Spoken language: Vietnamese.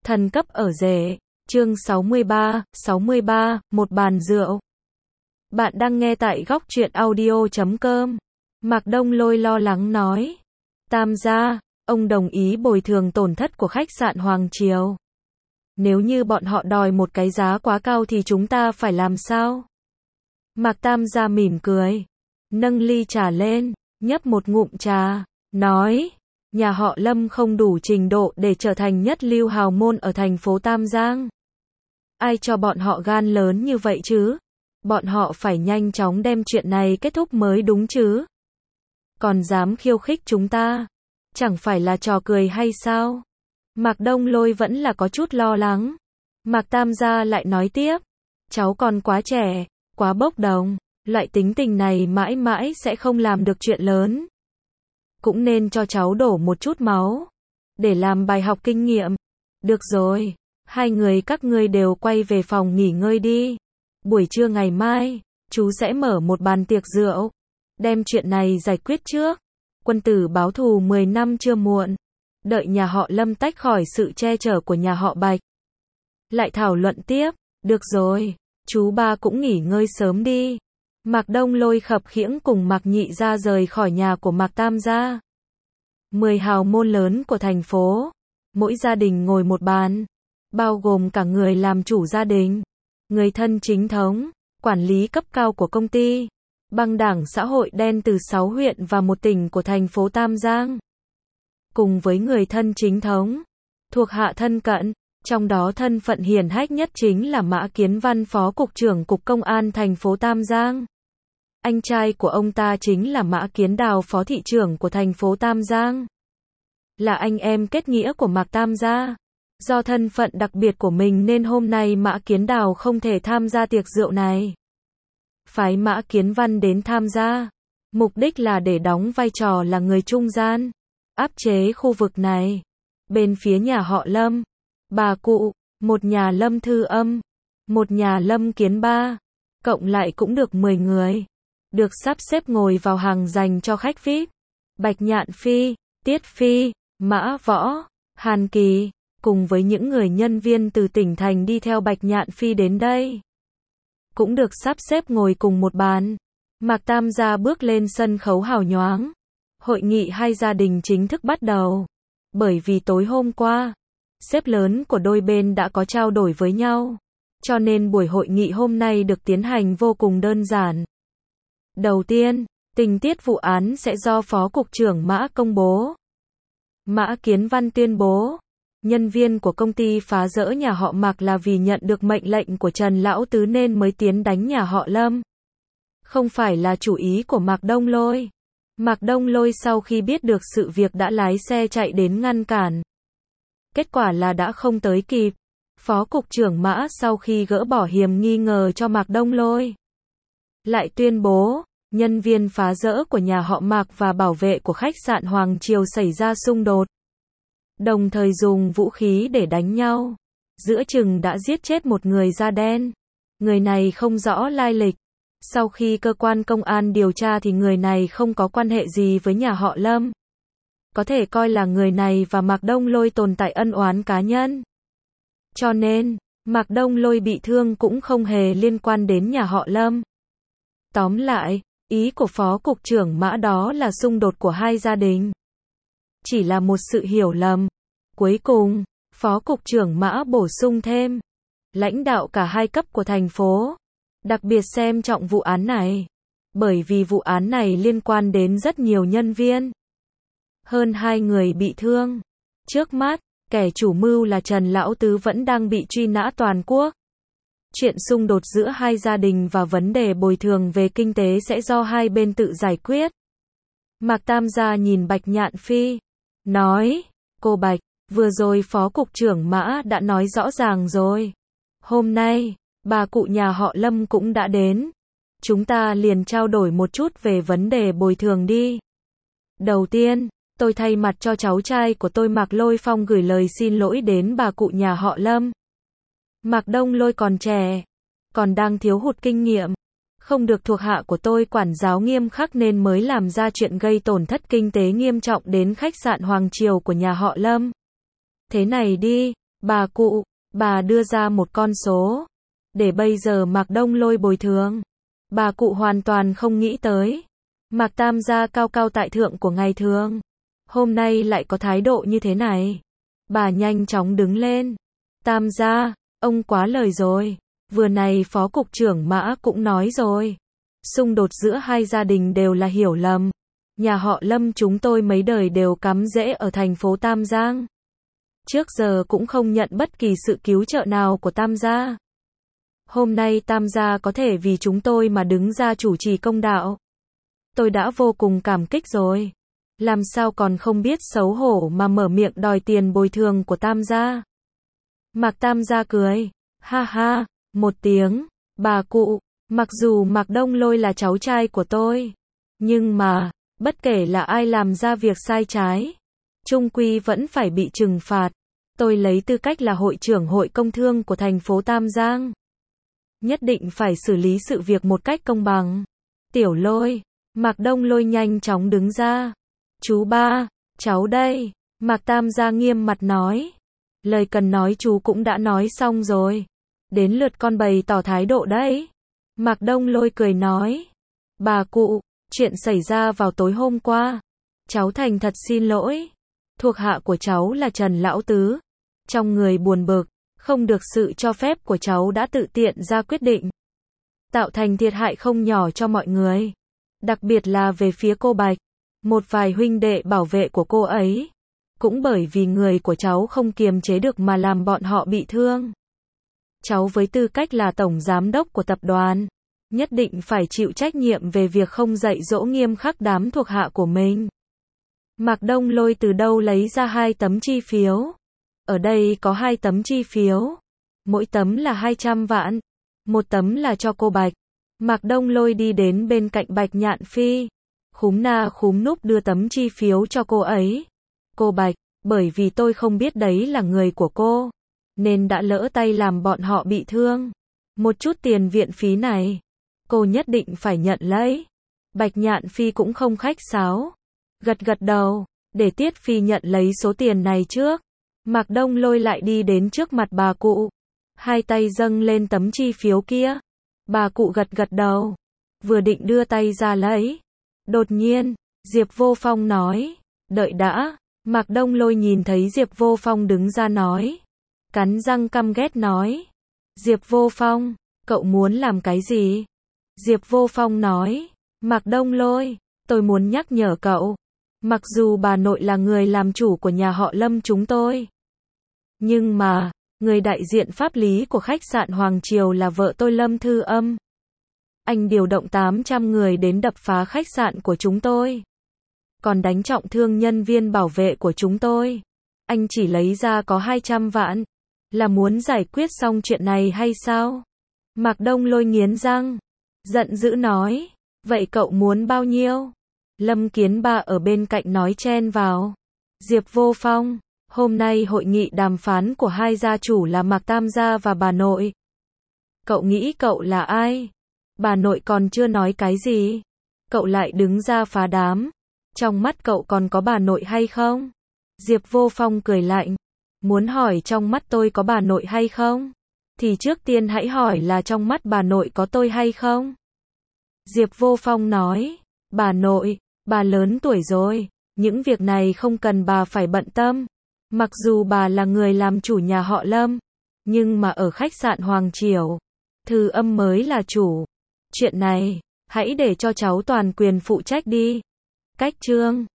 Thần cấp ở rể. Chương 63, một bàn rượu. Bạn đang nghe tại góc truyện audio.com. Mạc Đông Lôi lo lắng nói. Tam gia, ông đồng ý bồi thường tổn thất của khách sạn Hoàng Triều. Nếu như bọn họ đòi một cái giá quá cao thì chúng ta phải làm sao? Mạc Tam gia mỉm cười, nâng ly trà lên, nhấp một ngụm trà, nói, nhà họ Lâm không đủ trình độ để trở thành nhất lưu hào môn ở thành phố Tam Giang. Ai cho bọn họ gan lớn như vậy chứ? Bọn họ phải nhanh chóng đem chuyện này kết thúc mới đúng chứ? Còn dám khiêu khích chúng ta? Chẳng phải là trò cười hay sao? Mạc Đông Lôi vẫn là có chút lo lắng. Mạc Tam gia lại nói tiếp, cháu còn quá trẻ, quá bốc đồng, loại tính tình này mãi mãi sẽ không làm được chuyện lớn. Cũng nên cho cháu đổ một chút máu, để làm bài học kinh nghiệm. Được rồi, hai người các ngươi đều quay về phòng nghỉ ngơi đi. Buổi trưa ngày mai, chú sẽ mở một bàn tiệc rượu, đem chuyện này giải quyết trước. Quân tử báo thù 10 năm chưa muộn. Đợi nhà họ Lâm tách khỏi sự che chở của nhà họ Bạch, lại thảo luận tiếp. Được rồi, chú ba cũng nghỉ ngơi sớm đi. Mạc Đông Lôi khập khiễng cùng Mạc Nhị gia rời khỏi nhà của Mạc Tam gia. 10 hào môn lớn của thành phố, mỗi gia đình ngồi một bàn, bao gồm cả người làm chủ gia đình, người thân chính thống, quản lý cấp cao của công ty, băng đảng xã hội đen từ 6 huyện và một tỉnh của thành phố Tam Giang. Cùng với người thân chính thống, thuộc hạ thân cận, trong đó thân phận hiển hách nhất chính là Mã Kiến Văn, phó cục trưởng cục công an thành phố Tam Giang. Anh trai của ông ta chính là Mã Kiến Đào, phó thị trưởng của thành phố Tam Giang. Là anh em kết nghĩa của Mạc Tam gia. Do thân phận đặc biệt của mình nên hôm nay Mã Kiến Đào không thể tham gia tiệc rượu này. Phái Mã Kiến Văn đến tham gia, mục đích là để đóng vai trò là người trung gian, áp chế khu vực này. Bên phía nhà họ Lâm, bà cụ, một nhà Lâm Thư Âm, một nhà Lâm Kiến Ba, cộng lại cũng được 10 người, được sắp xếp ngồi vào hàng dành cho khách VIP. Bạch Nhạn Phi, Tiết Phi, Mã Võ, Hàn Kỳ, cùng với những người nhân viên từ tỉnh thành đi theo Bạch Nhạn Phi đến đây, cũng được sắp xếp ngồi cùng một bàn. Mạc Tam gia bước lên sân khấu hào nhoáng. Hội nghị hai gia đình chính thức bắt đầu. Bởi vì tối hôm qua, sếp lớn của đôi bên đã có trao đổi với nhau, cho nên buổi hội nghị hôm nay được tiến hành vô cùng đơn giản. Đầu tiên, tình tiết vụ án sẽ do Phó Cục trưởng Mã công bố. Mã Kiến Văn tuyên bố, nhân viên của công ty phá rỡ nhà họ Mạc là vì nhận được mệnh lệnh của Trần Lão Tứ nên mới tiến đánh nhà họ Lâm. Không phải là chủ ý của Mạc Đông Lôi. Mạc Đông Lôi sau khi biết được sự việc đã lái xe chạy đến ngăn cản. Kết quả là đã không tới kịp. Phó Cục trưởng Mã sau khi gỡ bỏ hiểm nghi ngờ cho Mạc Đông Lôi, lại tuyên bố, nhân viên phá rỡ của nhà họ Mạc và bảo vệ của khách sạn Hoàng Triều xảy ra xung đột, đồng thời dùng vũ khí để đánh nhau. Giữa chừng đã giết chết một người da đen. Người này không rõ lai lịch. Sau khi cơ quan công an điều tra thì người này không có quan hệ gì với nhà họ Lâm. Có thể coi là người này và Mạc Đông Lôi tồn tại ân oán cá nhân. Cho nên, Mạc Đông Lôi bị thương cũng không hề liên quan đến nhà họ Lâm. Tóm lại, ý của Phó Cục trưởng Mã đó là xung đột của hai gia đình chỉ là một sự hiểu lầm. Cuối cùng, Phó Cục trưởng Mã bổ sung thêm, lãnh đạo cả hai cấp của thành phố đặc biệt xem trọng vụ án này, bởi vì vụ án này liên quan đến rất nhiều nhân viên. Hơn 2 người bị thương. Trước mắt, kẻ chủ mưu là Trần Lão Tứ vẫn đang bị truy nã toàn quốc. Chuyện xung đột giữa hai gia đình và vấn đề bồi thường về kinh tế sẽ do hai bên tự giải quyết. Mạc Tam gia nhìn Bạch Nhạn Phi, nói, cô Bạch, vừa rồi Phó Cục trưởng Mã đã nói rõ ràng rồi. Hôm nay, bà cụ nhà họ Lâm cũng đã đến. Chúng ta liền trao đổi một chút về vấn đề bồi thường đi. Đầu tiên, tôi thay mặt cho cháu trai của tôi Mạc Lôi Phong gửi lời xin lỗi đến bà cụ nhà họ Lâm. Mạc Đông Lôi còn trẻ, còn đang thiếu hụt kinh nghiệm, không được thuộc hạ của tôi quản giáo nghiêm khắc nên mới làm ra chuyện gây tổn thất kinh tế nghiêm trọng đến khách sạn Hoàng Triều của nhà họ Lâm. Thế này đi, Bà cụ, bà đưa ra một con số. Để bây giờ Mạc Đông Lôi bồi thường. Bà cụ hoàn toàn không nghĩ tới. Mạc Tam gia cao cao tại thượng của ngày thường. Hôm nay lại có thái độ như thế này. Bà nhanh chóng đứng lên. Tam gia, ông quá lời rồi. Vừa này phó cục trưởng Mã cũng nói rồi. Xung đột giữa hai gia đình đều là hiểu lầm. Nhà họ Lâm chúng tôi mấy đời đều cắm rễ ở thành phố Tam Giang. Trước giờ cũng không nhận bất kỳ sự cứu trợ nào của Tam gia. Hôm nay Tam gia có thể vì chúng tôi mà đứng ra chủ trì công đạo. Tôi đã vô cùng cảm kích rồi. Làm sao còn không biết xấu hổ mà mở miệng đòi tiền bồi thường của Tam gia. Mạc Tam gia cười. Ha ha, một tiếng. Bà cụ, mặc dù Mạc Đông Lôi là cháu trai của tôi. Nhưng mà, bất kể là ai làm ra việc sai trái. Chung quy vẫn phải bị trừng phạt. Tôi lấy tư cách là hội trưởng hội công thương của thành phố Tam Giang. Nhất định phải xử lý sự việc một cách công bằng. Tiểu Lôi, Mạc Đông Lôi nhanh chóng đứng ra. Chú ba, cháu đây. Mạc Tam gia nghiêm mặt nói. Lời cần nói chú cũng đã nói xong rồi. Đến lượt con bày tỏ thái độ đấy. Mạc Đông Lôi cười nói. Bà cụ, chuyện xảy ra vào tối hôm qua. Cháu thành thật xin lỗi. Thuộc hạ của cháu là Trần Lão Tứ. Trong người buồn bực, không được sự cho phép của cháu đã tự tiện ra quyết định. Tạo thành thiệt hại không nhỏ cho mọi người. Đặc biệt là về phía cô Bạch. Một vài huynh đệ bảo vệ của cô ấy. Cũng bởi vì người của cháu không kiềm chế được mà làm bọn họ bị thương. Cháu với tư cách là tổng giám đốc của tập đoàn. Nhất định phải chịu trách nhiệm về việc không dạy dỗ nghiêm khắc đám thuộc hạ của mình. Mạc Đông Lôi từ đâu lấy ra 2 tấm chi phiếu. Ở đây có 2 tấm chi phiếu. Mỗi tấm là 200 vạn. Một tấm là cho cô Bạch. Mạc Đông Lôi đi đến bên cạnh Bạch Nhạn Phi. Khúm na khúm núp đưa tấm chi phiếu cho cô ấy. Cô Bạch, bởi vì tôi không biết đấy là người của cô. Nên đã lỡ tay làm bọn họ bị thương. Một chút tiền viện phí này. Cô nhất định phải nhận lấy. Bạch Nhạn Phi cũng không khách sáo. Gật gật đầu. Để Tiết Phi nhận lấy số tiền này trước. Mạc Đông Lôi lại đi đến trước mặt bà cụ. 2 tay dâng lên tấm chi phiếu kia. Bà cụ gật gật đầu. Vừa định đưa tay ra lấy. Đột nhiên, Diệp Vô Phong nói. Đợi đã. Mạc Đông Lôi nhìn thấy Diệp Vô Phong đứng ra nói. Cắn răng căm ghét nói. Diệp Vô Phong, cậu muốn làm cái gì? Diệp Vô Phong nói. Mạc Đông Lôi, tôi muốn nhắc nhở cậu. Mặc dù bà nội là người làm chủ của nhà họ Lâm chúng tôi. Nhưng mà, người đại diện pháp lý của khách sạn Hoàng Triều là vợ tôi Lâm Thư Âm. Anh điều động 800 người đến đập phá khách sạn của chúng tôi. Còn đánh trọng thương nhân viên bảo vệ của chúng tôi. Anh chỉ lấy ra có 200 vạn. Là muốn giải quyết xong chuyện này hay sao? Mạc Đông Lôi nghiến răng. Giận dữ nói. Vậy cậu muốn bao nhiêu? Lâm Kiến Ba ở bên cạnh nói chen vào. Diệp Vô Phong. Hôm nay hội nghị đàm phán của 2 gia chủ là Mạc Tam gia và bà nội. Cậu nghĩ cậu là ai? Bà nội còn chưa nói cái gì. Cậu lại đứng ra phá đám. Trong mắt cậu còn có bà nội hay không? Diệp Vô Phong cười lạnh. Muốn hỏi trong mắt tôi có bà nội hay không? Thì trước tiên hãy hỏi là trong mắt bà nội có tôi hay không? Diệp Vô Phong nói. Bà nội, bà lớn tuổi rồi. Những việc này không cần bà phải bận tâm. Mặc dù bà là người làm chủ nhà họ Lâm. Nhưng mà ở khách sạn Hoàng Triều. Thư Âm mới là chủ. Chuyện này, hãy để cho cháu toàn quyền phụ trách đi. Cách chương